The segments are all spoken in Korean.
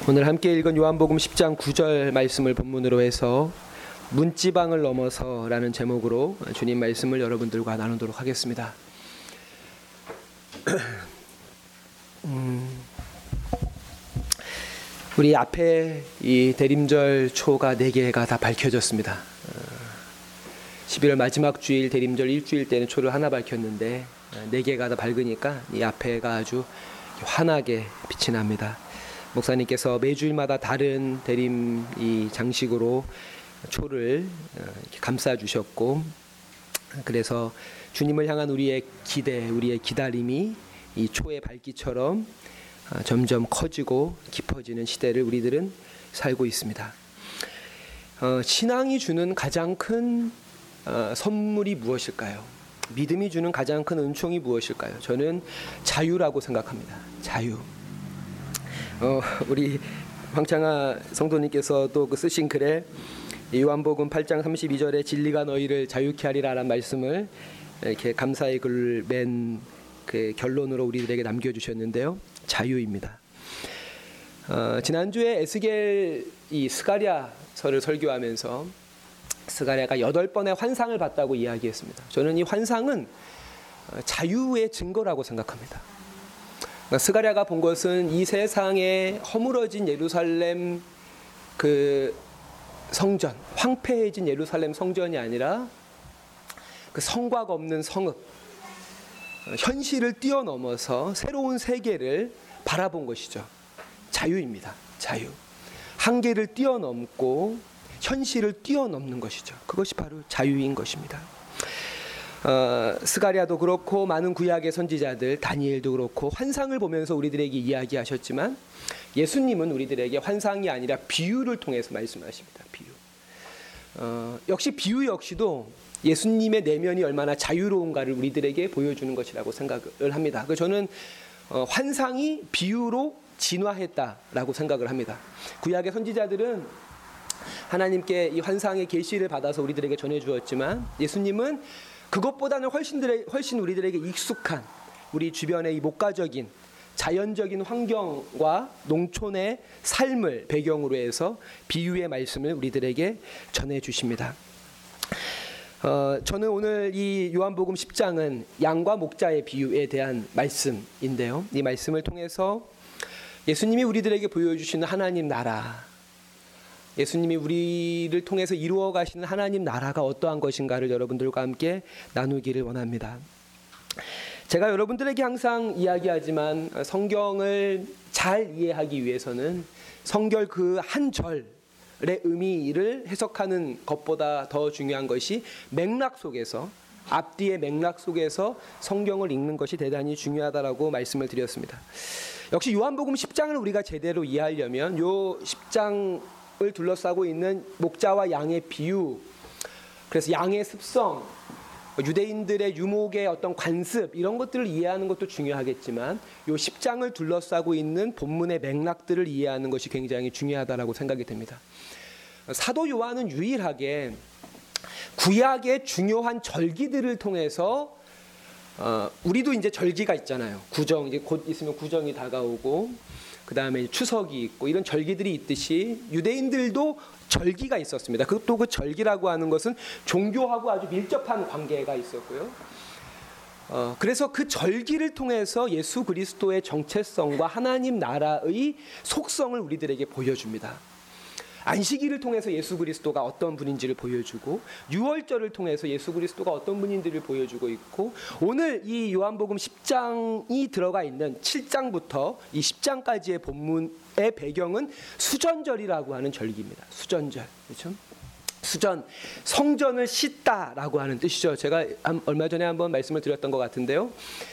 오늘 함께 읽은 요한복음 10장 9절 말씀을 본문으로 해서 문지방을 넘어서라는 제목으로 주님 말씀을 여러분들과 나누도록 하겠습니다. 우리 앞에 이 대림절 초가 4개가 다 밝혀졌습니다. 11월 마지막 주일 대림절 일주일 때는 초를 하나 밝혔는데 4개가 다 밝으니까 이 앞에가 아주 환하게 빛이 납니다. 목사님께서 매주일마다 다른 대림 이 장식으로 초를 감싸 주셨고, 그래서 주님을 향한 우리의 기대, 우리의 기다림이 이 초의 밝기처럼 점점 커지고 깊어지는 시대를 우리들은 살고 있습니다. 신앙이 주는 가장 큰 선물이 무엇일까요? 믿음이 주는 가장 큰 은총이 무엇일까요? 저는 자유라고 생각합니다. 자유. 우리 황창아 성도님께서 또 그 쓰신 글에 요한복음 8장 32절에 진리가 너희를 자유케 하리라라는 말씀을 이렇게 감사의 글을 맨 그 결론으로 우리들에게 남겨주셨는데요. 자유입니다. 지난주에 에스겔 이 스가랴서를 설교하면서 스가랴가 8번의 환상을 봤다고 이야기했습니다. 저는 이 환상은 자유의 증거라고 생각합니다. 스가랴가 본 것은 이 세상에 허물어진 예루살렘 그 성전, 황폐해진 예루살렘 성전이 아니라 그 성곽 없는 성읍, 현실을 뛰어넘어서 새로운 세계를 바라본 것이죠. 자유입니다. 자유. 한계를 뛰어넘고 현실을 뛰어넘는 것이죠. 그것이 바로 자유인 것입니다. 스가랴도 그렇고 많은 구약의 선지자들, 다니엘도 그렇고 환상을 보면서 우리들에게 이야기하셨지만 예수님은 우리들에게 환상이 아니라 비유를 통해서 말씀하십니다. 비유. 역시 비유 역시도 예수님의 내면이 얼마나 자유로운가를 우리들에게 보여주는 것이라고 생각을 합니다. 저는 환상이 비유로 진화했다라고 생각을 합니다. 구약의 선지자들은 하나님께 이 환상의 계시를 받아서 우리들에게 전해주었지만 예수님은 그것보다는 훨씬 우리들에게 익숙한 우리 주변의 이 목가적인 자연적인 환경과 농촌의 삶을 배경으로 해서 비유의 말씀을 우리들에게 전해주십니다. 저는 오늘 이 요한복음 10장은 양과 목자의 비유에 대한 말씀인데요. 이 말씀을 통해서 예수님이 우리들에게 보여주시는 하나님 나라, 예수님이 우리를 통해서 이루어 가시는 하나님 나라가 어떠한 것인가를 여러분들과 함께 나누기를 원합니다. 제가 여러분들에게 항상 이야기하지만 성경을 잘 이해하기 위해서는 성경 그 한 절의 의미를 해석하는 것보다 더 중요한 것이 맥락 속에서, 앞뒤의 맥락 속에서 성경을 읽는 것이 대단히 중요하다라고 말씀을 드렸습니다. 역시 요한복음 10장을 우리가 제대로 이해하려면 요 10장 을 둘러싸고 있는 목자와 양의 비유, 그래서 양의 습성, 유대인들의 유목의 어떤 관습, 이런 것들을 이해하는 것도 중요하겠지만 요 10장을 둘러싸고 있는 본문의 맥락들을 이해하는 것이 굉장히 중요하다라고 생각이 됩니다. 사도 요한은 유일하게 구약의 중요한 절기들을 통해서 우리도 이제 절기가 있잖아요. 구정, 이제 곧 있으면 구정이 다가오고 그 다음에 추석이 있고 이런 절기들이 있듯이 유대인들도 절기가 있었습니다. 또 그 절기라고 하는 것은 종교하고 아주 밀접한 관계가 있었고요. 그래서 그 절기를 통해서 예수 그리스도의 정체성과 하나님 나라의 속성을 우리들에게 보여줍니다. 안식일을 통해서 예수 그리스도가 어떤 분인지를 보여주고, 유월절을 통해서 예수 그리스도가 어떤 분인지를 보여주고 있고, 오늘 이 요한복음 10장이 들어가 있는 7장부터 이 10장까지의 본문의 배경은 수전절이라고 하는 절기입니다. 수전절, 그렇죠? 수전, 성전을 씻다라고 하는 뜻이죠. 제가 얼마 전에 한번 말씀을 드렸던 것 같은데요.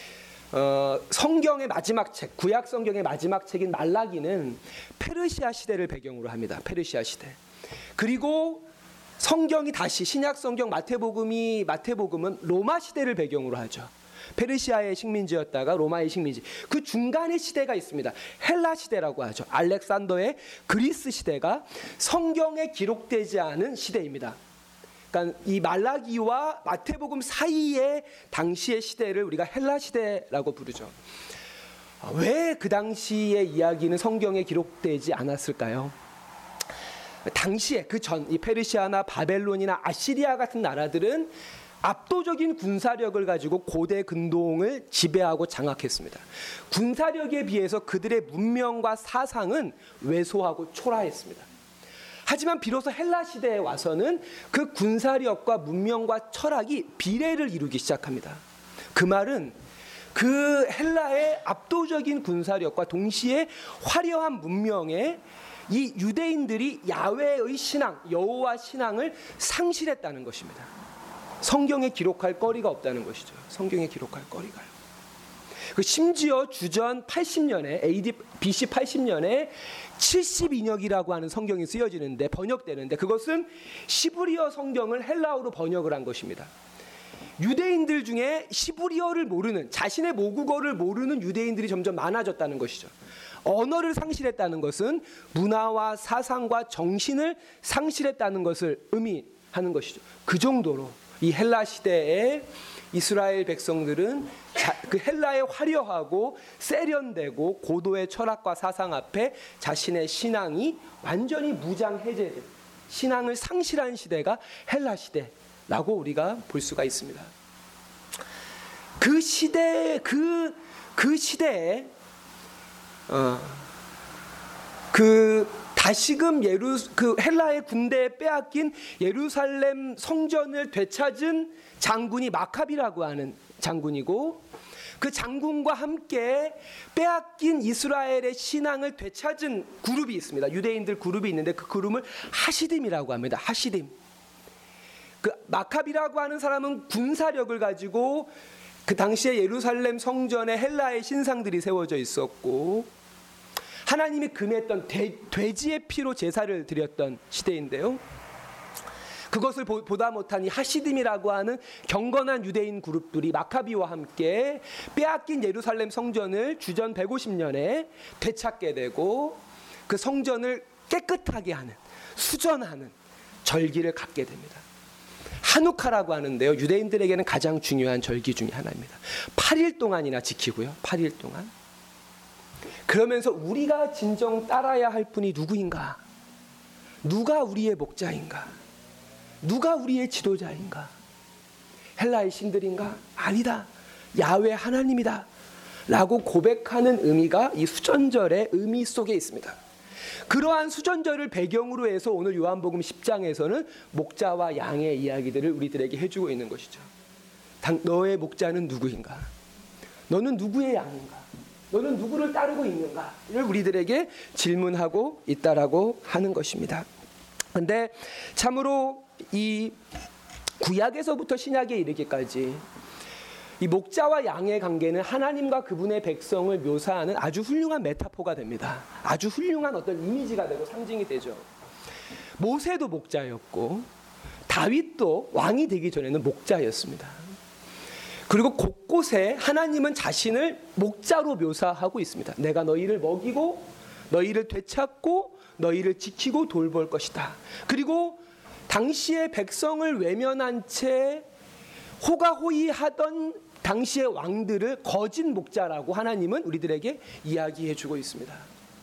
성경의 마지막 책, 구약 성경의 마지막 책인 말라기는 페르시아 시대를 배경으로 합니다. 페르시아 시대. 그리고 성경이 다시 신약 성경 마태복음은 로마 시대를 배경으로 하죠. 페르시아의 식민지였다가 로마의 식민지. 그 중간의 시대가 있습니다. 헬라 시대라고 하죠. 알렉산더의 그리스 시대가 성경에 기록되지 않은 시대입니다. 그러니까 이 말라기와 마태복음 사이의 당시의 시대를 우리가 헬라 시대라고 부르죠. 왜 그 당시의 이야기는 성경에 기록되지 않았을까요? 당시에 그 전 이 페르시아나 바벨론이나 아시리아 같은 나라들은 압도적인 군사력을 가지고 고대 근동을 지배하고 장악했습니다. 군사력에 비해서 그들의 문명과 사상은 왜소하고 초라했습니다. 하지만 비로소 헬라 시대에 와서는 그 군사력과 문명과 철학이 비례를 이루기 시작합니다. 그 말은 그 헬라의 압도적인 군사력과 동시에 화려한 문명에 이 유대인들이 야훼의 신앙, 여호와 신앙을 상실했다는 것입니다. 성경에 기록할 거리가 없다는 것이죠. 성경에 기록할 거리가요. 심지어 주전 80년에 AD BC 80년에 70인역이라고 하는 성경이 쓰여지는데 번역되는데 그것은 시브리어 성경을 헬라어로 번역을 한 것입니다. 유대인들 중에 시브리어를 모르는 자신의 모국어를 모르는 유대인들이 점점 많아졌다는 것이죠. 언어를 상실했다는 것은 문화와 사상과 정신을 상실했다는 것을 의미하는 것이죠. 그 정도로 이 헬라 시대에 이스라엘 백성들은 그 헬라의 화려하고 세련되고 고도의 철학과 사상 앞에 자신의 신앙이 완전히 무장해제된 신앙을 상실한 시대가 헬라 시대라고 우리가 볼 수가 있습니다. 그 시대에 다시금 그 헬라의 군대에 빼앗긴 예루살렘 성전을 되찾은 장군이 마카비라고 하는 장군이고 그 장군과 함께 빼앗긴 이스라엘의 신앙을 되찾은 그룹이 있습니다. 유대인들 그룹이 있는데 그 그룹을 하시딤이라고 합니다. 하시딤. 그 마카비라고 하는 사람은 군사력을 가지고 그 당시에 예루살렘 성전에 헬라의 신상들이 세워져 있었고 하나님이 금했던 돼지의 피로 제사를 드렸던 시대인데요. 그것을 보다 못한 이 하시딤이라고 하는 경건한 유대인 그룹들이 마카비와 함께 빼앗긴 예루살렘 성전을 주전 150년에 되찾게 되고 그 성전을 깨끗하게 하는 수전하는 절기를 갖게 됩니다. 하누카라고 하는데요. 유대인들에게는 가장 중요한 절기 중에 하나입니다. 8일 동안이나 지키고요. 8일 동안. 그러면서 우리가 진정 따라야 할 분이 누구인가? 누가 우리의 목자인가? 누가 우리의 지도자인가? 헬라의 신들인가? 아니다. 야훼 하나님이다. 라고 고백하는 의미가 이 수전절의 의미 속에 있습니다. 그러한 수전절을 배경으로 해서 오늘 요한복음 10장에서는 목자와 양의 이야기들을 우리들에게 해주고 있는 것이죠. 너의 목자는 누구인가? 너는 누구의 양인가? 너는 누구를 따르고 있는가를 우리들에게 질문하고 있다라고 하는 것입니다. 그런데 참으로 이 구약에서부터 신약에 이르기까지 이 목자와 양의 관계는 하나님과 그분의 백성을 묘사하는 아주 훌륭한 메타포가 됩니다. 아주 훌륭한 어떤 이미지가 되고 상징이 되죠. 모세도 목자였고 다윗도 왕이 되기 전에는 목자였습니다. 그리고 곳곳에 하나님은 자신을 목자로 묘사하고 있습니다. 내가 너희를 먹이고 너희를 되찾고 너희를 지키고 돌볼 것이다. 그리고 당시의 백성을 외면한 채 호가호위하던 당시의 왕들을 거짓 목자라고 하나님은 우리들에게 이야기해주고 있습니다.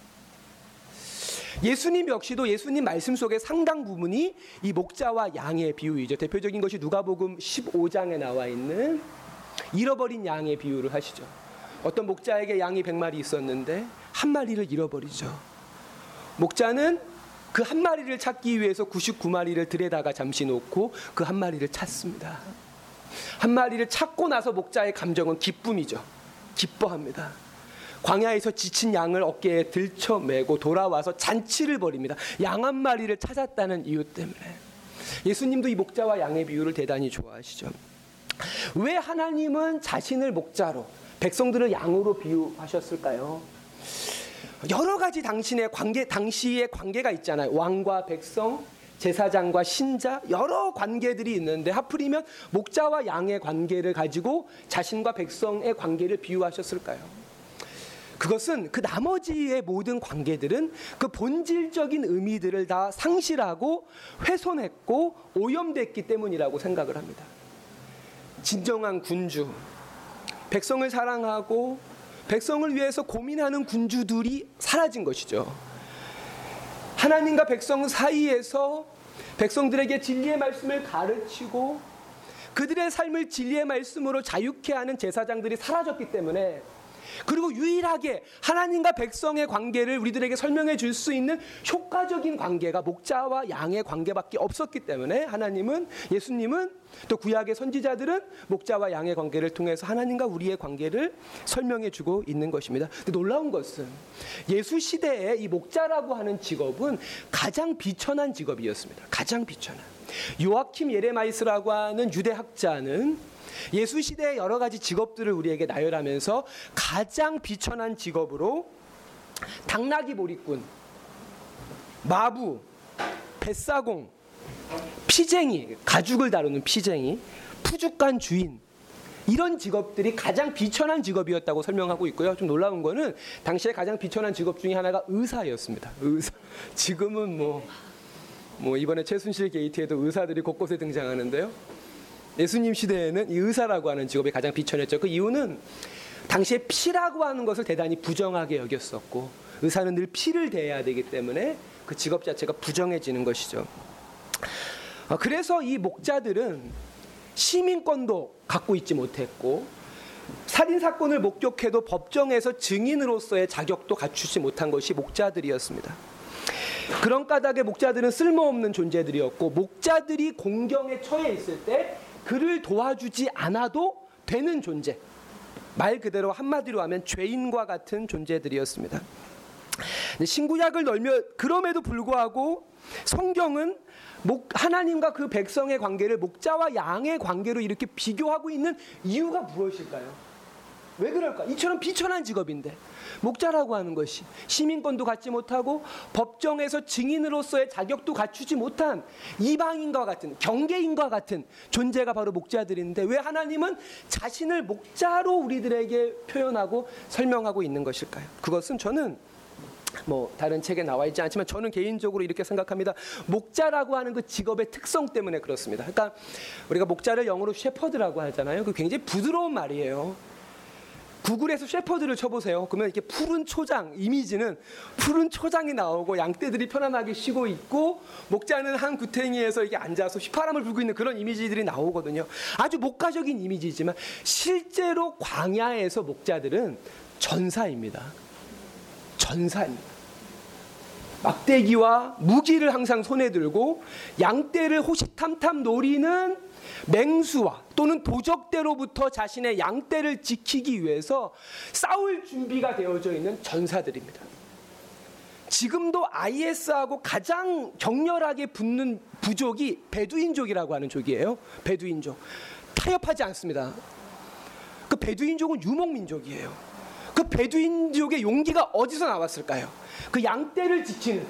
예수님 역시도 예수님 말씀 속에 상당 부분이 이 목자와 양의 비유이죠. 대표적인 것이 누가복음 15장에 나와 있는 잃어버린 양의 비유를 하시죠. 어떤 목자에게 양이 100마리 있었는데 한 마리를 잃어버리죠. 목자는 그 한 마리를 찾기 위해서 99마리를 들에다가 잠시 놓고 그 한 마리를 찾습니다. 한 마리를 찾고 나서 목자의 감정은 기쁨이죠. 기뻐합니다. 광야에서 지친 양을 어깨에 들쳐매고 돌아와서 잔치를 벌입니다. 양 한 마리를 찾았다는 이유 때문에. 예수님도 이 목자와 양의 비유를 대단히 좋아하시죠. 왜 하나님은 자신을 목자로 백성들을 양으로 비유하셨을까요? 여러 가지 당시의 관계가 있잖아요. 왕과 백성, 제사장과 신자, 여러 관계들이 있는데 하필이면 목자와 양의 관계를 가지고 자신과 백성의 관계를 비유하셨을까요? 그것은 그 나머지의 모든 관계들은 그 본질적인 의미들을 다 상실하고 훼손했고 오염됐기 때문이라고 생각을 합니다. 진정한 군주, 백성을 사랑하고 백성을 위해서 고민하는 군주들이 사라진 것이죠. 하나님과 백성 사이에서 백성들에게 진리의 말씀을 가르치고 그들의 삶을 진리의 말씀으로 자유케 하는 제사장들이 사라졌기 때문에, 그리고 유일하게 하나님과 백성의 관계를 우리들에게 설명해 줄 수 있는 효과적인 관계가 목자와 양의 관계밖에 없었기 때문에 예수님은 또 구약의 선지자들은 목자와 양의 관계를 통해서 하나님과 우리의 관계를 설명해 주고 있는 것입니다. 근데 놀라운 것은 예수 시대에 이 목자라고 하는 직업은 가장 비천한 직업이었습니다. 가장 비천한. 요아킴 예레마이스라고 하는 유대 학자는 예수 시대의 여러 가지 직업들을 우리에게 나열하면서 가장 비천한 직업으로 당나귀 보리꾼, 마부, 뱃사공, 피쟁이, 가죽을 다루는 피쟁이, 푸죽간 주인, 이런 직업들이 가장 비천한 직업이었다고 설명하고 있고요. 좀 놀라운 거는 당시에 가장 비천한 직업 중에 하나가 의사였습니다. 의사. 지금은 뭐 이번에 최순실 게이트에도 의사들이 곳곳에 등장하는데요. 예수님 시대에는 이 의사라고 하는 직업이 가장 비천했죠. 그 이유는 당시에 피라고 하는 것을 대단히 부정하게 여겼었고, 의사는 늘 피를 대해야 되기 때문에 그 직업 자체가 부정해지는 것이죠. 그래서 이 목자들은 시민권도 갖고 있지 못했고, 살인사건을 목격해도 법정에서 증인으로서의 자격도 갖추지 못한 것이 목자들이었습니다. 그런 까닭에 목자들은 쓸모없는 존재들이었고, 목자들이 공경에 처해 있을 때 그를 도와주지 않아도 되는 존재, 말 그대로 한마디로 하면 죄인과 같은 존재들이었습니다. 신구약을 널며 그럼에도 불구하고 성경은 하나님과 그 백성의 관계를 목자와 양의 관계로 이렇게 비교하고 있는 이유가 무엇일까요? 왜 그럴까? 이처럼 비천한 직업인데 목자라고 하는 것이 시민권도 갖지 못하고 법정에서 증인으로서의 자격도 갖추지 못한 이방인과 같은, 경계인과 같은 존재가 바로 목자들인데, 왜 하나님은 자신을 목자로 우리들에게 표현하고 설명하고 있는 것일까요? 그것은 저는 다른 책에 나와 있지 않지만 저는 개인적으로 이렇게 생각합니다. 목자라고 하는 그 직업의 특성 때문에 그렇습니다. 그러니까 우리가 목자를 영어로 셰퍼드라고 하잖아요. 그 굉장히 부드러운 말이에요. 구글에서 셰퍼드를 쳐보세요. 그러면 이렇게 푸른 초장, 이미지는 푸른 초장이 나오고 양떼들이 편안하게 쉬고 있고 목자는 한 구탱이에서 이렇게 앉아서 휘파람을 불고 있는 그런 이미지들이 나오거든요. 아주 목가적인 이미지지만 실제로 광야에서 목자들은 전사입니다. 전사입니다. 막대기와 무기를 항상 손에 들고 양떼를 호시탐탐 노리는 맹수와 또는 도적대로부터 자신의 양떼를 지키기 위해서 싸울 준비가 되어져 있는 전사들입니다. 지금도 IS하고 가장 격렬하게 붙는 부족이 베두인족이라고 하는 족이에요. 베두인족. 타협하지 않습니다. 그 베두인족은 유목민족이에요. 그 베두인족의 용기가 어디서 나왔을까요? 그 양떼를 지키는,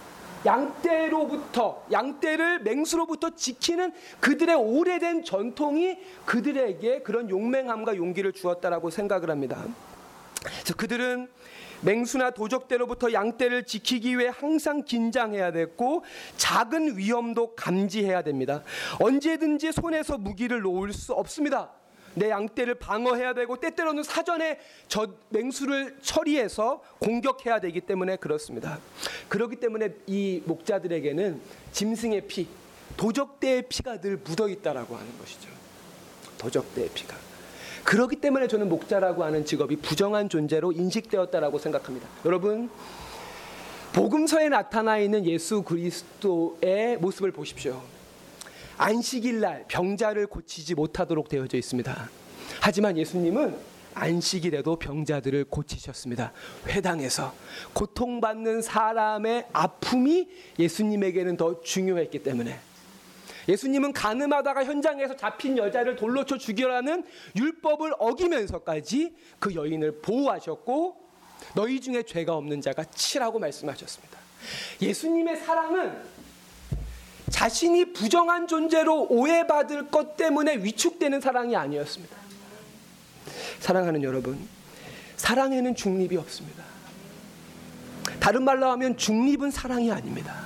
양떼를 맹수로부터 지키는 그들의 오래된 전통이 그들에게 그런 용맹함과 용기를 주었다라고 생각을 합니다. 그래서 그들은 맹수나 도적대로부터 양떼를 지키기 위해 항상 긴장해야 됐고 작은 위험도 감지해야 됩니다. 언제든지 손에서 무기를 놓을 수 없습니다. 내 양떼를 방어해야 되고 때때로는 사전에 저 맹수를 처리해서 공격해야 되기 때문에 그렇습니다. 그렇기 때문에 이 목자들에게는 짐승의 피, 도적대의 피가 늘 묻어있다라고 하는 것이죠. 도적대의 피가. 그렇기 때문에 저는 목자라고 하는 직업이 부정한 존재로 인식되었다라고 생각합니다. 여러분, 복음서에 나타나 있는 예수 그리스도의 모습을 보십시오. 안식일 날 병자를 고치지 못하도록 되어져 있습니다. 하지만 예수님은 안식일에도 병자들을 고치셨습니다. 회당에서 고통받는 사람의 아픔이 예수님에게는 더 중요했기 때문에, 예수님은 가늠하다가 현장에서 잡힌 여자를 돌로 쳐 죽이라는 율법을 어기면서까지 그 여인을 보호하셨고 너희 중에 죄가 없는 자가 치라고 말씀하셨습니다. 예수님의 사랑은 자신이 부정한 존재로 오해받을 것 때문에 위축되는 사랑이 아니었습니다. 사랑하는 여러분, 사랑에는 중립이 없습니다. 다른 말로 하면 중립은 사랑이 아닙니다.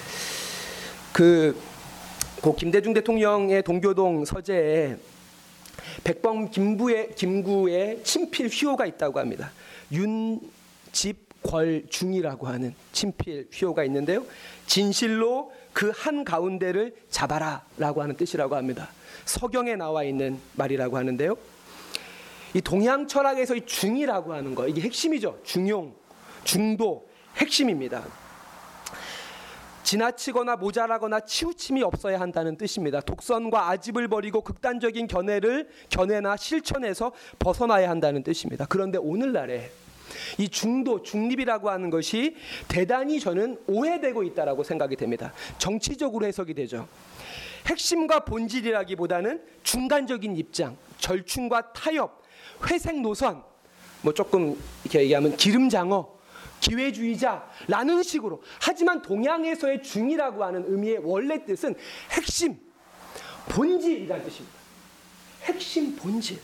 고 김대중 대통령의 동교동 서재에 백범 김구의 친필 휘호가 있다고 합니다. 윤집궐중이라고 하는 친필 휘호가 있는데요. 진실로 그 한가운데를 잡아라 라고 하는 뜻이라고 합니다. 서경에 나와 있는 말이라고 하는데요. 이 동양 철학에서 이 중이라고 하는 거, 이게 핵심이죠. 중용, 중도, 핵심입니다. 지나치거나 모자라거나 치우침이 없어야 한다는 뜻입니다. 독선과 아집을 버리고 극단적인 견해나 실천에서 벗어나야 한다는 뜻입니다. 그런데 오늘날에 이 중도, 중립이라고 하는 것이 대단히 저는 오해되고 있다라고 생각이 됩니다. 정치적으로 해석이 되죠. 핵심과 본질이라기보다는 중간적인 입장, 절충과 타협, 회색 노선, 뭐 조금 이렇게 얘기하면 기름장어, 기회주의자라는 식으로. 하지만 동양에서의 중이라고 하는 의미의 원래 뜻은 핵심, 본질이라는 뜻입니다. 핵심, 본질.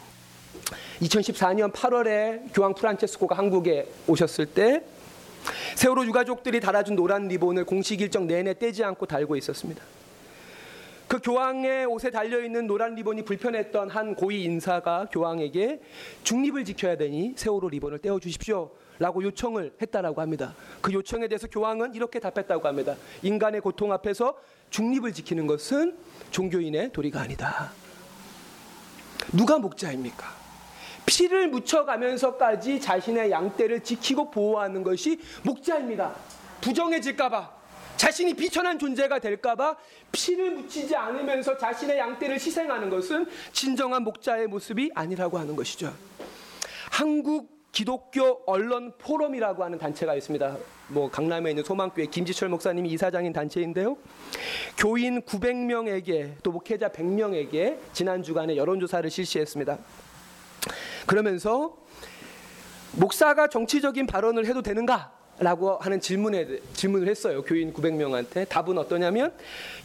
2014년 8월에 교황 프란체스코가 한국에 오셨을 때 세월호 유가족들이 달아준 노란 리본을 공식 일정 내내 떼지 않고 달고 있었습니다. 그 교황의 옷에 달려있는 노란 리본이 불편했던 한 고위 인사가 교황에게 중립을 지켜야 되니 세월호 리본을 떼어주십시오 라고 요청을 했다라고 합니다. 그 요청에 대해서 교황은 이렇게 답했다고 합니다. 인간의 고통 앞에서 중립을 지키는 것은 종교인의 도리가 아니다. 누가 목자입니까? 피를 묻혀가면서까지 자신의 양떼를 지키고 보호하는 것이 목자입니다. 부정해질까봐, 자신이 비천한 존재가 될까봐 피를 묻히지 않으면서 자신의 양떼를 희생하는 것은 진정한 목자의 모습이 아니라고 하는 것이죠. 한국 기독교 언론 포럼이라고 하는 단체가 있습니다. 뭐 강남에 있는 소망교회 김지철 목사님이 이사장인 단체인데요. 교인 900명에게 또 목회자 100명에게 지난 주간에 여론조사를 실시했습니다. 그러면서 목사가 정치적인 발언을 해도 되는가? 라고 하는 질문을 했어요. 교인 900명한테. 답은 어떠냐면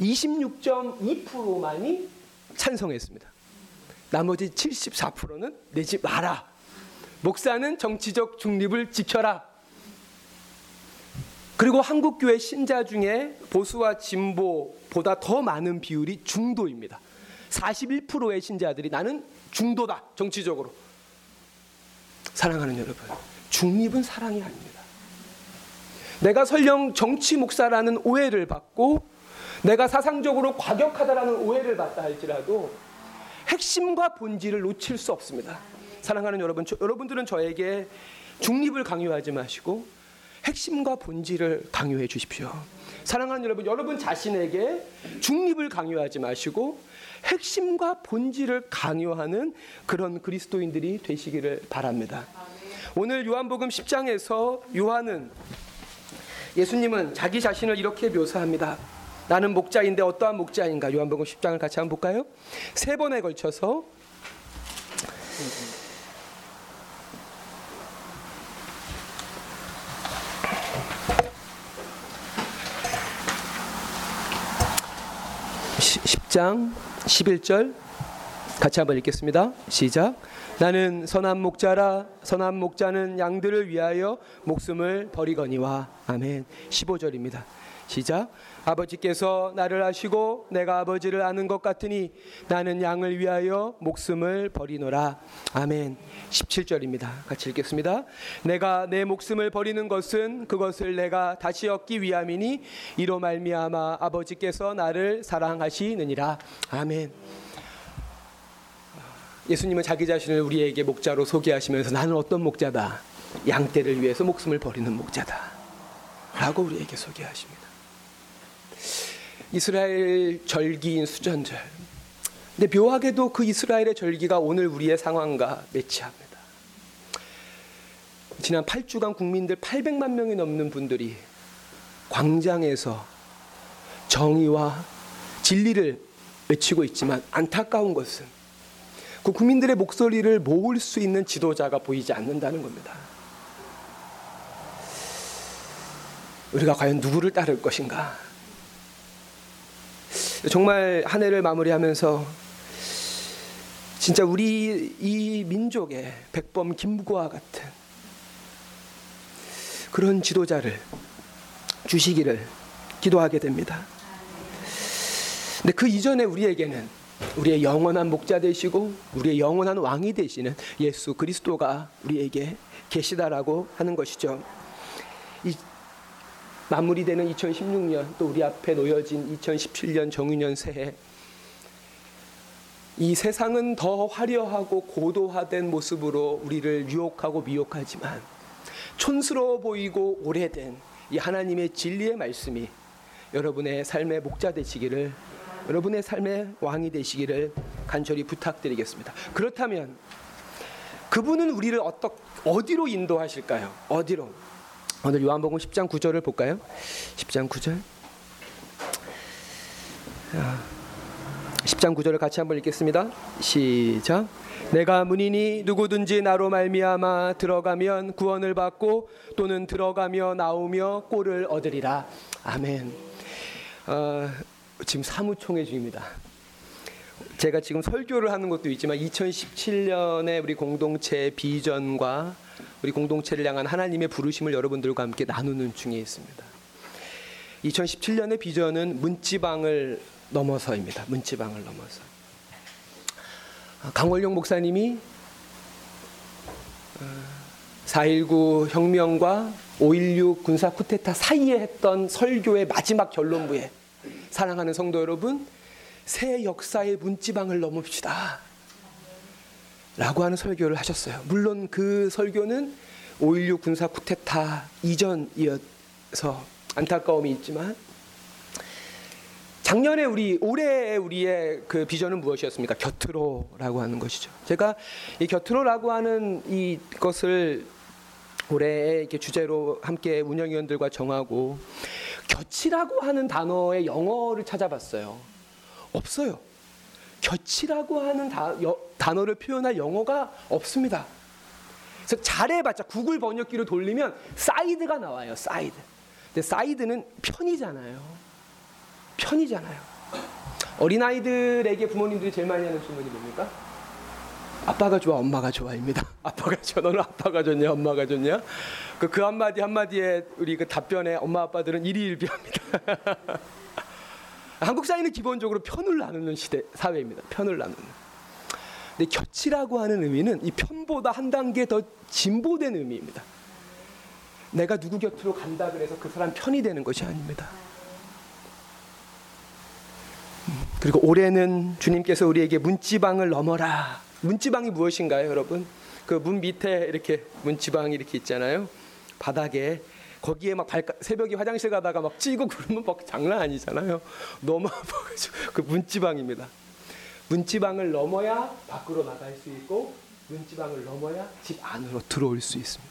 26.2%만이 찬성했습니다. 나머지 74%는 내지 마라. 목사는 정치적 중립을 지켜라. 그리고 한국교회 신자 중에 보수와 진보보다 더 많은 비율이 중도입니다. 41%의 신자들이 나는 중도다, 정치적으로. 사랑하는 여러분, 중립은 사랑이 아닙니다. 내가 설령 정치 목사라는 오해를 받고 내가 사상적으로 과격하다라는 오해를 받다 할지라도 핵심과 본질을 놓칠 수 없습니다. 사랑하는 여러분, 여러분들은 저에게 중립을 강요하지 마시고 핵심과 본질을 강요해 주십시오. 사랑하는 여러분, 여러분 자신에게 중립을 강요하지 마시고 핵심과 본질을 강요하는 그런 그리스도인들이 되시기를 바랍니다. 오늘 요한복음 10장에서 예수님은 자기 자신을 이렇게 묘사합니다. 나는 목자인데 어떠한 목자인가? 요한복음 10장을 같이 한번 볼까요? 3번에 걸쳐서 10장 11절 같이 한번 읽겠습니다. 시작. 나는 선한 목자라. 선한 목자는 양들을 위하여 목숨을 버리거니와. 아멘. 15절입니다. 시작. 아버지께서 나를 아시고 내가 아버지를 아는 것 같으니 나는 양을 위하여 목숨을 버리노라. 아멘. 17절입니다. 같이 읽겠습니다. 내가 내 목숨을 버리는 것은 그것을 내가 다시 얻기 위함이니 이로 말미암아 아버지께서 나를 사랑하시느니라. 아멘. 예수님은 자기 자신을 우리에게 목자로 소개하시면서 나는 어떤 목자다? 양떼를 위해서 목숨을 버리는 목자다 라고 우리에게 소개하십니다. 이스라엘 절기인 수전절. 근데 묘하게도 그 이스라엘의 절기가 오늘 우리의 상황과 매치합니다. 지난 8주간 국민들 800만 명이 넘는 분들이 광장에서 정의와 진리를 외치고 있지만 안타까운 것은 그 국민들의 목소리를 모을 수 있는 지도자가 보이지 않는다는 겁니다. 우리가 과연 누구를 따를 것인가? 정말 한 해를 마무리하면서 진짜 우리 이 민족의 백범 김구와 같은 그런 지도자를 주시기를 기도하게 됩니다. 근데 그 이전에 우리에게는 우리의 영원한 목자 되시고 우리의 영원한 왕이 되시는 예수 그리스도가 우리에게 계시다라고 하는 것이죠. 이 마무리되는 2016년, 또 우리 앞에 놓여진 2017년 정유년 새해, 이 세상은 더 화려하고 고도화된 모습으로 우리를 유혹하고 미혹하지만 촌스러워 보이고 오래된 이 하나님의 진리의 말씀이 여러분의 삶의 목자 되시기를, 여러분의 삶의 왕이 되시기를 간절히 부탁드리겠습니다. 그렇다면 그분은 우리를 어디로 인도하실까요? 어디로? 오늘 요한복음 10장 9절을 볼까요? 10장 9절. 10장 9절을 같이 한번 읽겠습니다. 시작. 내가 문이니 누구든지 나로 말미암아 들어가면 구원을 받고 또는 들어가며 나오며 꼴을 얻으리라. 아멘. 지금 사무총회 중입니다. 제가 지금 설교를 하는 것도 있지만 2017년에 우리 공동체 비전과 우리 공동체를 향한 하나님의 부르심을 여러분들과 함께 나누는 중에 있습니다. 2017년의 비전은 문지방을 넘어서입니다. 문지방을 넘어서. 강원룡 목사님이 4.19 혁명과 5.16 군사 쿠데타 사이에 했던 설교의 마지막 결론부에, 사랑하는 성도 여러분, 새 역사의 문지방을 넘읍시다 라고 하는 설교를 하셨어요. 물론 그 설교는 5.16 군사 쿠데타 이전이어서 안타까움이 있지만, 작년에 올해 우리의 그 비전은 무엇이었습니까? 곁으로라고 하는 것이죠. 제가 이 곁으로라고 하는 이것을 올해 이렇게 주제로 함께 운영위원들과 정하고, 곁이라고 하는 단어의 영어를 찾아봤어요. 없어요. 곁이라고 하는 단어를 표현할 영어가 없습니다. 그래서 잘해봤자 구글 번역기로 돌리면 사이드가 나와요. 사이드. 근데 사이드는 편이잖아요. 어린아이들에게 부모님들이 제일 많이 하는 질문이 뭡니까? 아빠가 좋아, 엄마가 좋아입니다. 아빠가 좋아, 너는 아빠가 좋냐, 엄마가 좋냐? 그 한마디에 우리 그 답변에 엄마 아빠들은 일희일비합니다. 한국 사회는 기본적으로 편을 나누는 사회입니다. 편을 나누는. 근데 곁이라고 하는 의미는 이 편보다 한 단계 더 진보된 의미입니다. 내가 누구 곁으로 간다 그래서 그 사람 편이 되는 것이 아닙니다. 그리고 올해는 주님께서 우리에게 문지방을 넘어라. 문지방이 무엇인가요, 여러분? 그 문 밑에 이렇게 문지방이 이렇게 있잖아요. 바닥에. 거기에 막 새벽에 화장실 가다가 막 찌고 그러면 막 장난 아니잖아요. 너무 아파가지고. 그 문지방입니다. 문지방을 넘어야 밖으로 나갈 수 있고, 문지방을 넘어야 집 안으로 들어올 수 있습니다.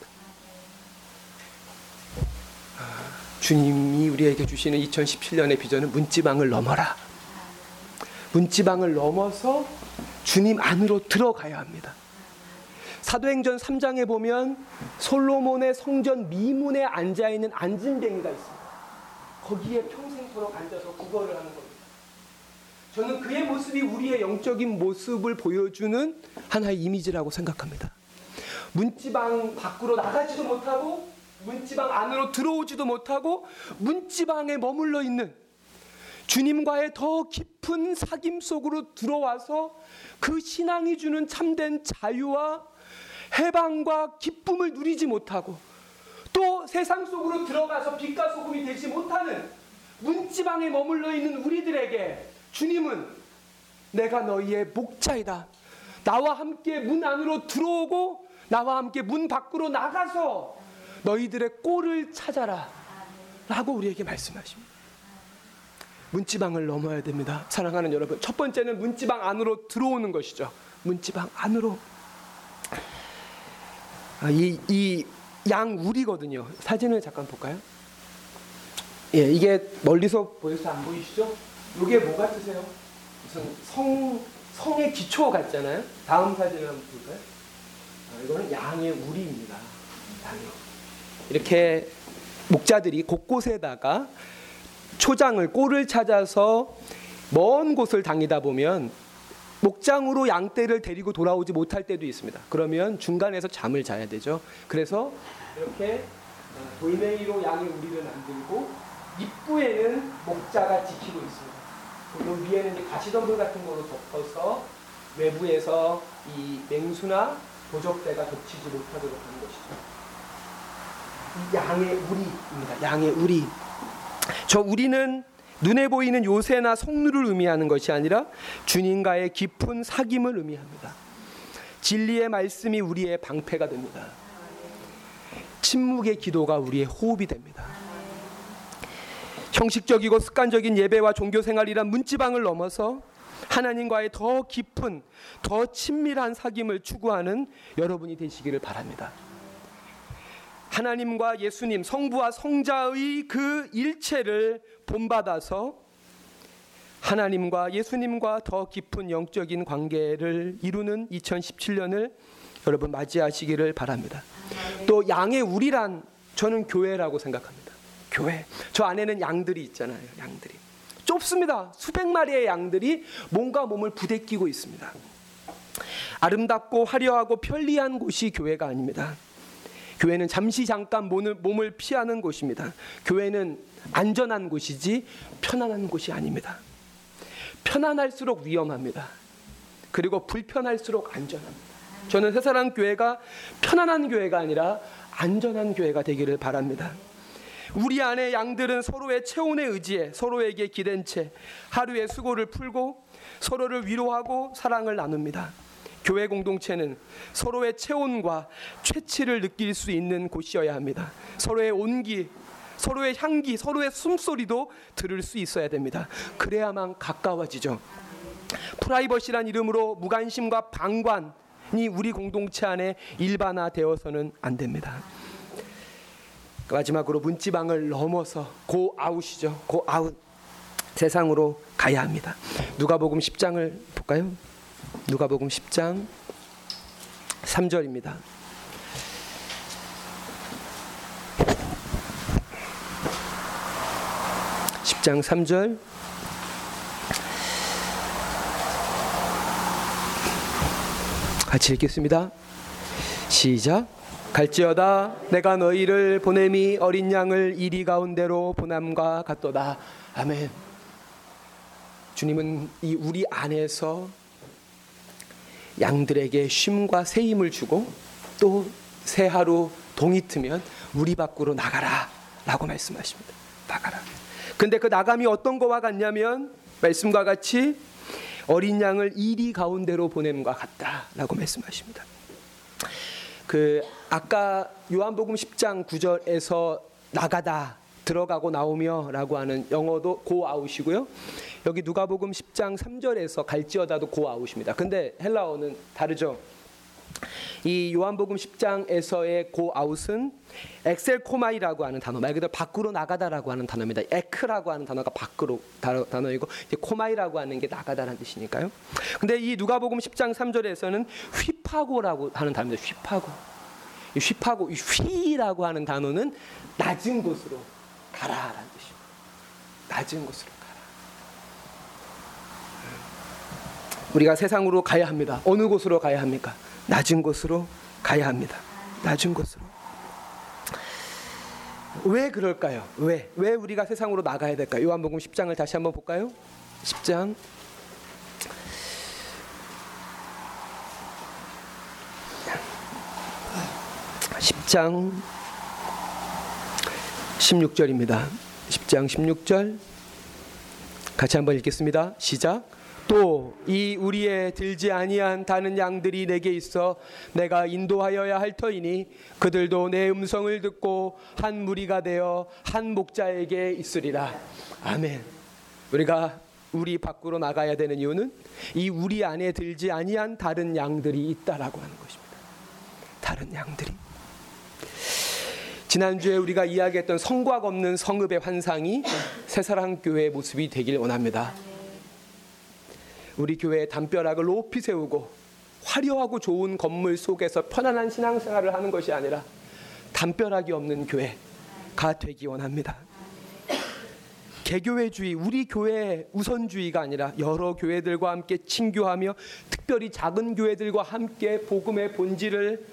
주님이 우리에게 주시는 2017년의 비전은 문지방을 넘어라. 문지방을 넘어서 주님 안으로 들어가야 합니다. 사도행전 3장에 보면 솔로몬의 성전 미문에 앉아있는 안진뱅이가 있습니다. 거기에 평생토록 앉아서 구걸을 하는 겁니다. 저는 그의 모습이 우리의 영적인 모습을 보여주는 하나의 이미지라고 생각합니다. 문지방 밖으로 나가지도 못하고 문지방 안으로 들어오지도 못하고 문지방에 머물러 있는, 주님과의 더 깊은 사귐 속으로 들어와서 그 신앙이 주는 참된 자유와 해방과 기쁨을 누리지 못하고, 또 세상 속으로 들어가서 빛과 소금이 되지 못하는 문지방에 머물러 있는 우리들에게 주님은 내가 너희의 목자이다. 나와 함께 문 안으로 들어오고 나와 함께 문 밖으로 나가서 너희들의 꼴을 찾아라 라고 우리에게 말씀하십니다. 문지방을 넘어야 됩니다. 사랑하는 여러분, 첫 번째는 문지방 안으로 들어오는 것이죠. 문지방 안으로. 이 양우리거든요. 사진을 잠깐 볼까요? 예, 이게 멀리서 보여서 안 보이시죠? 이게 뭐 같으세요? 무슨 성의 기초 같잖아요. 다음 사진을 한번 볼까요? 이거는 양의 우리입니다. 양의. 이렇게 목자들이 곳곳에다가 초장을, 꼴을 찾아서 먼 곳을 다니다 보면 목장으로 양떼를 데리고 돌아오지 못할 때도 있습니다. 그러면 중간에서 잠을 자야 되죠. 그래서 이렇게 돌멩이로 양의 우리를 만들고 입구에는 목자가 지키고 있습니다. 그 위에는 이제 가시덤불 같은 거로 덮어서 외부에서 이 맹수나 도적대가 덮치지 못하도록 하는 것이죠. 이 양의 우리입니다. 양의 우리. 저 우리는 눈에 보이는 요새나 성루를 의미하는 것이 아니라 주님과의 깊은 사귐을 의미합니다. 진리의 말씀이 우리의 방패가 됩니다. 침묵의 기도가 우리의 호흡이 됩니다. 형식적이고 습관적인 예배와 종교생활이란 문지방을 넘어서 하나님과의 더 깊은, 더 친밀한 사귐을 추구하는 여러분이 되시기를 바랍니다. 하나님과 예수님, 성부와 성자의 그 일체를 본받아서 하나님과 예수님과 더 깊은 영적인 관계를 이루는 2017년을 여러분 맞이하시기를 바랍니다. 또 양의 우리란 저는 교회라고 생각합니다. 교회. 저 안에는 양들이 있잖아요. 양들이. 좁습니다. 수백 마리의 양들이 몸과 몸을 부대끼고 있습니다. 아름답고 화려하고 편리한 곳이 교회가 아닙니다. 교회는 잠깐 몸을 피하는 곳입니다. 교회는 안전한 곳이지 편안한 곳이 아닙니다. 편안할수록 위험합니다. 그리고 불편할수록 안전합니다. 저는 새사랑 교회가 편안한 교회가 아니라 안전한 교회가 되기를 바랍니다. 우리 안에 양들은 서로의 체온에 의지해 서로에게 기댄 채 하루의 수고를 풀고 서로를 위로하고 사랑을 나눕니다. 교회 공동체는 서로의 체온과 최치를 느낄 수 있는 곳이어야 합니다. 서로의 온기, 서로의 향기, 서로의 숨소리도 들을 수 있어야 됩니다. 그래야만 가까워지죠. 프라이버시란 이름으로 무관심과 방관이 우리 공동체 안에 일반화되어서는 안 됩니다. 마지막으로 문지방을 넘어서 고 아웃이죠. 고 아웃. 세상으로 가야 합니다. 누가복음 10장을 볼까요? 누가복음 10장 3절입니다. 10장 3절 같이 읽겠습니다. 시작. 갈지어다 내가 너희를 보냄이 어린 양을 이리 가운데로 보냄과 같도다. 아멘. 주님은 이 우리 안에서 양들에게 쉼과 새 힘을 주고 또 새 하루 동이 트면 우리 밖으로 나가라 라고 말씀하십니다. 나가라. 근데 그 나감이 어떤 거와 같냐면 말씀과 같이 어린 양을 이리 가운데로 보냄과 같다 라고 말씀하십니다. 아까 요한복음 10장 9절에서 나가다, 들어가고 나오며 라고 하는 영어도 고 아웃이고요. 여기 누가복음 10장 3절에서 갈지어다도 고 아웃입니다. 근데 헬라어는 다르죠. 이 요한복음 10장에서의 고 아웃은 엑셀코마이라고 하는 단어, 말 그대로 밖으로 나가다라고 하는 단어입니다. 에크라고 하는 단어가 밖으로 단어이고 코마이라고 하는 게 나가다라는 뜻이니까요. 근데 이 누가복음 10장 3절에서는 휘파고라고 하는 단어입니다. 휘파고. 이 휘파고, 이 휘라고 하는 단어는 낮은 곳으로 가라라는 뜻입니다. 낮은 곳으로 가라. 우리가 세상으로 가야 합니다. 어느 곳으로 가야 합니까? 낮은 곳으로 가야 합니다. 낮은 곳으로. 왜 그럴까요? 왜 우리가 세상으로 나가야 될까요? 요한복음 10장을 다시 한번 볼까요? 10장 16절입니다. 10장 16절 같이 한번 읽겠습니다. 시작. 또 이 우리의 들지 아니한 다른 양들이 내게 있어 내가 인도하여야 할 터이니 그들도 내 음성을 듣고 한 무리가 되어 한 목자에게 있으리라. 아멘. 우리가 우리 밖으로 나가야 되는 이유는 이 우리 안에 들지 아니한 다른 양들이 있다라고 하는 것입니다. 다른 양들이. 지난주에 우리가 이야기했던 성곽 없는 성읍의 환상이 새사랑교회의 모습이 되길 원합니다. 우리 교회의 담벼락을 높이 세우고 화려하고 좋은 건물 속에서 편안한 신앙생활을 하는 것이 아니라 담벼락이 없는 교회가 되기 원합니다. 개교회주의, 우리 교회의 우선주의가 아니라 여러 교회들과 함께 친교하며 특별히 작은 교회들과 함께 복음의 본질을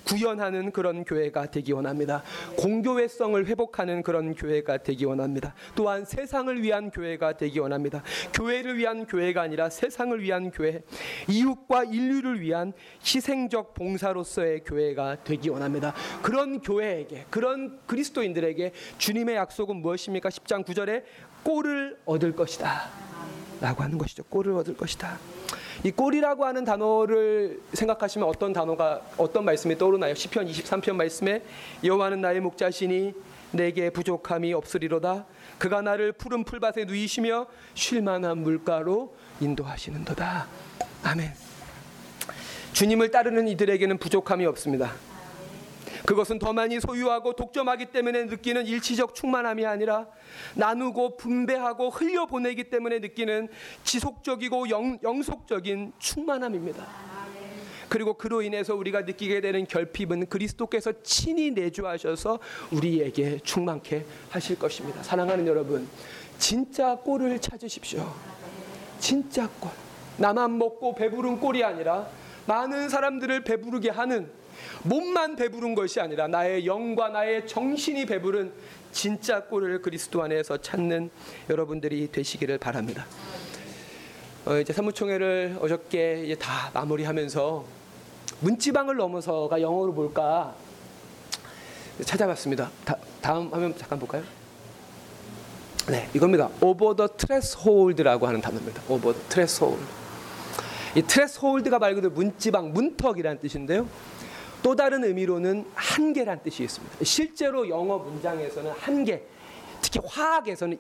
구현하는 그런 교회가 되기 원합니다. 공교회성을 회복하는 그런 교회가 되기 원합니다. 또한 세상을 위한 교회가 되기 원합니다. 교회를 위한 교회가 아니라 세상을 위한 교회, 이웃과 인류를 위한 희생적 봉사로서의 교회가 되기 원합니다. 그런 교회에게, 그런 그리스도인들에게 주님의 약속은 무엇입니까? 10장 9절에 꼴을 얻을 것이다 라고 하는 것이죠. 꼴을 얻을 것이다. 이 꼴이라고 하는 단어를 생각하시면 어떤 말씀이 떠오르나요? 시편 23편 말씀에 여호와는 나의 목자시니 내게 부족함이 없으리로다. 그가 나를 푸른 풀밭에 누이시며 쉴 만한 물가로 인도하시는도다. 아멘. 주님을 따르는 이들에게는 부족함이 없습니다. 그것은 더 많이 소유하고 독점하기 때문에 느끼는 일시적 충만함이 아니라 나누고 분배하고 흘려보내기 때문에 느끼는 지속적이고 영속적인 충만함입니다. 그리고 그로 인해서 우리가 느끼게 되는 결핍은 그리스도께서 친히 내주하셔서 우리에게 충만케 하실 것입니다. 사랑하는 여러분, 진짜 꼴을 찾으십시오. 진짜 꼴. 나만 먹고 배부른 꼴이 아니라 많은 사람들을 배부르게 하는, 몸만 배부른 것이 아니라 나의 영과 나의 정신이 배부른 진짜 꼴을 그리스도 안에서 찾는 여러분들이 되시기를 바랍니다. 이제 사무총회를 어저께 이제 다 마무리하면서 문지방을 넘어서가 영어로 뭘까 찾아봤습니다. 다음 화면 잠깐 볼까요? 네, 이겁니다. Over the threshold라고 하는 단어입니다. Over the threshold. 이 threshold가 말 그대로 문지방, 문턱이라는 뜻인데요. 또 다른 의미로는 한계란 뜻이 있습니다. 실제로 영어 문장에서는 한계, 특히 화학에서는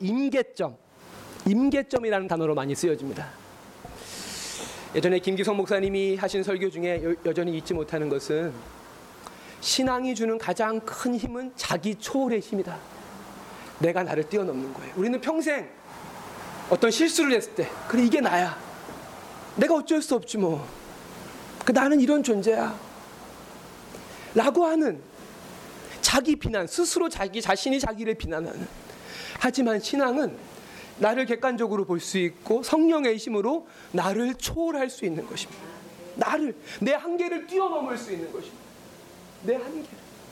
임계점이라는 단어로 많이 쓰여집니다. 예전에 김기성 목사님이 하신 설교 중에 여전히 잊지 못하는 것은 신앙이 주는 가장 큰 힘은 자기 초월의 힘이다. 내가 나를 뛰어넘는 거예요. 우리는 평생 어떤 실수를 했을 때 그래 이게 나야. 내가 어쩔 수 없지 뭐. 나는 이런 존재야. 라고 하는 자기 비난, 스스로 자기 자신이 자기를 비난하는. 하지만 신앙은 나를 객관적으로 볼 수 있고 성령의 힘으로 나를 초월할 수 있는 것입니다. 내 한계를 뛰어넘을 수 있는 것입니다. 내 한계를.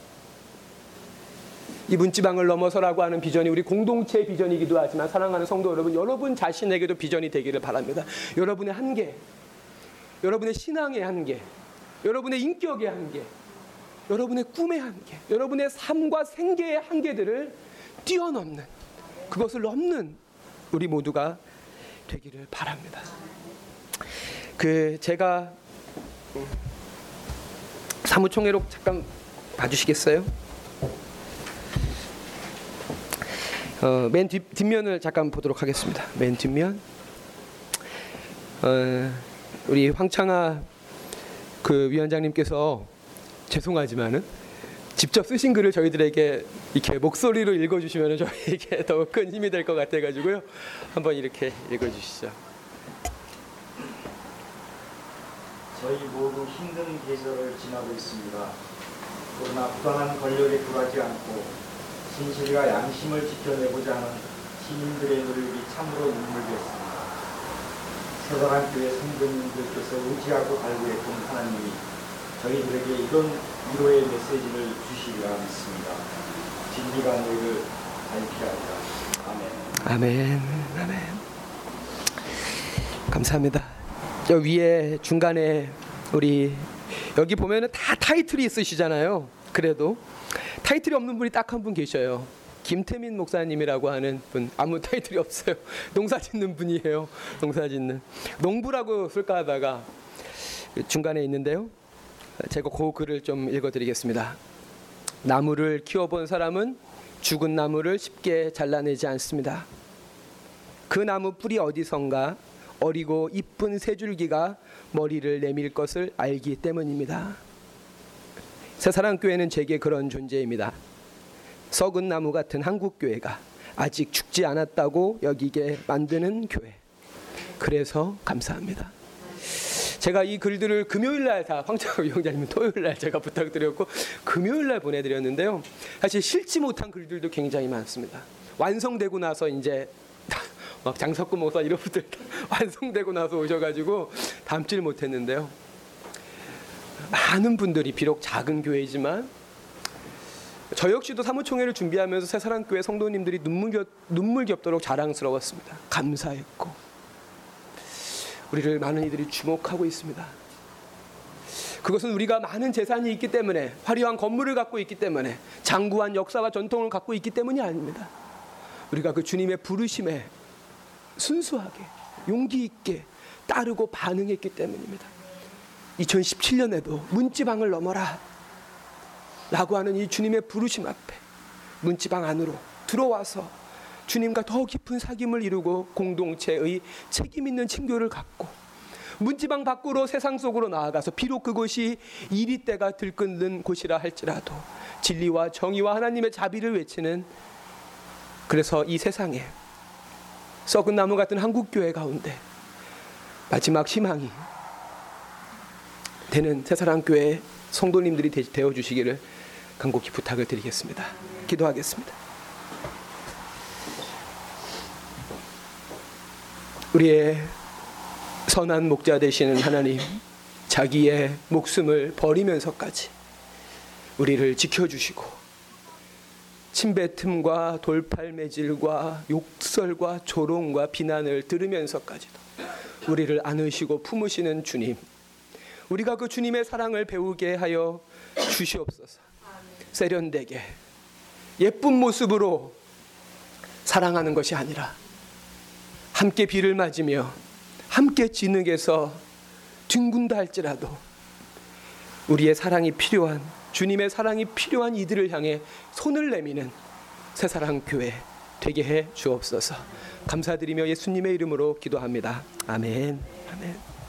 이 문지방을 넘어서라고 하는 비전이 우리 공동체의 비전이기도 하지만 사랑하는 성도 여러분, 여러분 자신에게도 비전이 되기를 바랍니다. 여러분의 한계, 여러분의 신앙의 한계, 여러분의 인격의 한계, 여러분의 꿈의 한계, 여러분의 삶과 생계의 한계들을 뛰어넘는, 그것을 넘는 우리 모두가 되기를 바랍니다. 제가 사무총회록 잠깐 봐주시겠어요? 맨 뒷면을 잠깐 보도록 하겠습니다. 맨 뒷면. 우리 황창아 위원장님께서 죄송하지만은 직접 쓰신 글을 저희들에게 이렇게 목소리로 읽어주시면 저희에게 더 큰 힘이 될 것 같아가지고요. 한번 이렇게 읽어주시죠. 저희 모두 힘든 계절을 지나고 있습니다. 그러나 부당한 권력에 굴하지 않고 진실과 양심을 지켜내고자 하는 시민들의 노력이 참으로 눈물겼습니다. 세상한 교회 성도님들께서 의지하고 갈구했던 하나님이 저희들에게 이런 위로의 메시지를 주시리라 믿습니다. 진리가 너희를 밝히리라. 아멘. 아멘. 감사합니다. 저 위에 중간에 우리 여기 보면은 다 타이틀이 있으시잖아요. 그래도 타이틀이 없는 분이 딱 한 분 계셔요. 김태민 목사님이라고 하는 분. 아무 타이틀이 없어요. 농사 짓는 분이에요. 농사 짓는. 농부라고 쓸까 하다가 중간에 있는데요. 제가 그 글을 좀 읽어드리겠습니다. 나무를 키워본 사람은 죽은 나무를 쉽게 잘라내지 않습니다. 그 나무 뿌리 어디선가 어리고 이쁜 새 줄기가 머리를 내밀 것을 알기 때문입니다. 새사랑교회는 제게 그런 존재입니다. 썩은 나무 같은 한국교회가 아직 죽지 않았다고 여기게 만드는 교회. 그래서 감사합니다. 제가 이 글들을 금요일날 다 황창호 위원장님 토요일날 제가 부탁드렸고 금요일날 보내드렸는데요. 사실 실지 못한 글들도 굉장히 많습니다. 완성되고 나서 이제 막 장석구 목사 이런 분들 완성되고 나서 오셔가지고 담지를 못했는데요. 많은 분들이 비록 작은 교회이지만 저 역시도 사무총회를 준비하면서 새사랑교회 성도님들이 눈물 겹도록 자랑스러웠습니다. 감사했고 우리를 많은 이들이 주목하고 있습니다. 그것은 우리가 많은 재산이 있기 때문에, 화려한 건물을 갖고 있기 때문에, 장구한 역사와 전통을 갖고 있기 때문이 아닙니다. 우리가 그 주님의 부르심에 순수하게 용기 있게 따르고 반응했기 때문입니다. 2017년에도 문지방을 넘어라 라고 하는 이 주님의 부르심 앞에 문지방 안으로 들어와서 주님과 더 깊은 사귐을 이루고 공동체의 책임 있는 친교를 갖고 문지방 밖으로 세상 속으로 나아가서 비록 그곳이 이리때가 들끓는 곳이라 할지라도 진리와 정의와 하나님의 자비를 외치는, 그래서 이 세상에 썩은 나무 같은 한국교회 가운데 마지막 희망이 되는 새사랑교회 성도님들이 되어주시기를 간곡히 부탁을 드리겠습니다. 기도하겠습니다. 우리의 선한 목자 되시는 하나님, 자기의 목숨을 버리면서까지 우리를 지켜주시고 침뱉음과 돌팔매질과 욕설과 조롱과 비난을 들으면서까지도 우리를 안으시고 품으시는 주님, 우리가 그 주님의 사랑을 배우게 하여 주시옵소서. 세련되게 예쁜 모습으로 사랑하는 것이 아니라 함께 비를 맞으며 함께 진흙에서 뒹군다 할지라도 우리의 사랑이 필요한, 주님의 사랑이 필요한 이들을 향해 손을 내미는 새사랑교회 되게 해 주옵소서. 감사드리며 예수님의 이름으로 기도합니다. 아멘. 아멘.